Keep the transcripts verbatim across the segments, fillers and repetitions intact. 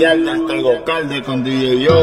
Vallarta, Tego Calde con D J Yo,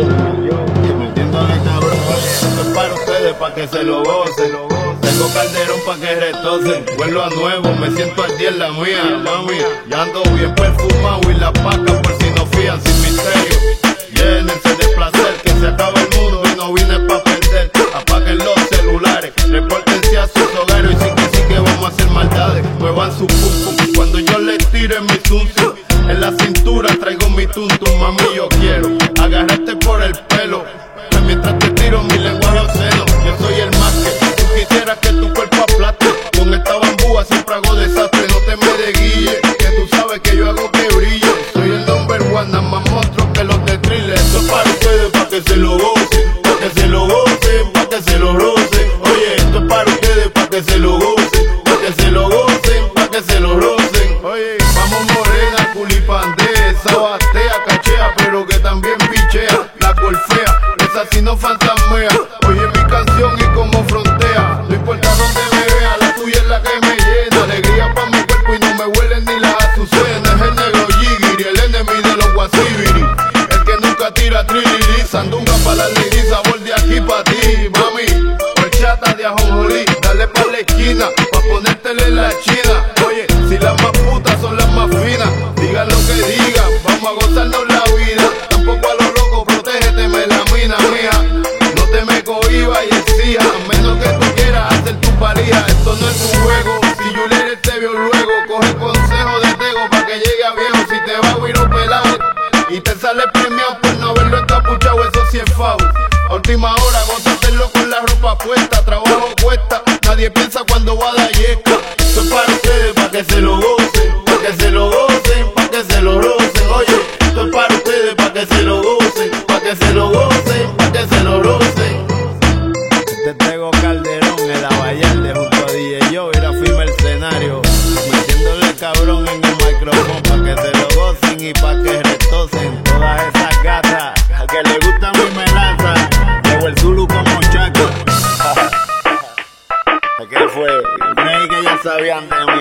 y metiéndole cabrón. Esto es para ustedes, pa' que se lo gocen. Tengo Calderón pa' que retocen. Vuelvo a nuevo, me siento al día en la mía, mami. Ya ando bien perfumado y la paca por si no fían, sin misterio. Llénense de placer, que se acaba el mundo y no vine pa' perder. Apaguen los celulares, repórtense a sus hogares. Y sí que sí que vamos a hacer maldades, muevan su pum pum cuando yo les tire mi zum zum. En la cintura traigo mi tuntum, mami, yo quiero agarrarte por el pelo mientras te tiro mi lenguaje obsceno. Yo soy el más que tú quisieras que tu cuerpo aplaste. Con esta bambúa siempre hago desastre, no te me desguille, que tú sabes que yo hago que brille. Soy el number one, nada más monstruo que los de Thriller. Esto es para ustedes, pa' que se lo gocen, pa' que se lo gocen, pa' que se lo rocen. Oye, esto es para ustedes, pa' que se lo gocen, pa' que se lo gocen, pa' que se lo rocen. Oye, vamos morena, culipandea, esa batea, cachea, pero que también pichea. La golfea, esa si no fantasmea. Oye mi canción y como frontea. No importa donde me vea, la tuya es la que me llena. Alegría pa' mi cuerpo y no me huelen ni las azucenas. Es el negro Yigiri, el enemigo de los guasibiri. El que nunca tira trilili. Sandunga pa' la lady, sabor de aquí pa' ti, mami. Horchata de ajonjolí, dale pa' la esquina, pa' ponértele la china. Oye, si las más putas son las más finas, digan lo que digan, vamos a gozarnos la vida. Tampoco a los locos, protégete, me la mina, mija. No te me cohibas y exija, a menos que tú quieras hacer tu valija. Esto no es un juego, si Juliet te vio luego, coge consejo de Tego pa' que llegue a viejo. Si te va a huir un pelado y te sale premiado por no haberlo encapuchado, eso sí es fau. A última hora, gózatelo con la ropa puesta, trabajo cuesta, nadie piensa cuando va a dar yesca. Esto es para ustedes, pa' que se lo gocen, pa' que se lo gocen, pa' que se lo rocen. Oye, esto es para ustedes, pa' que se lo gocen, pa' que se lo gocen, pa' que se lo rocen. Este es Tego Calderón, en la Vallarta, junto a D J Yo, y la firma el escenario, metiéndole cabrón en el micrófono, pa' que se lo gocen y pa' que retocen todas esas gatas, a que le gusta mi melaza, llevo el Zulu como Chaco. ¿A qué fue? Creí que ya sabían de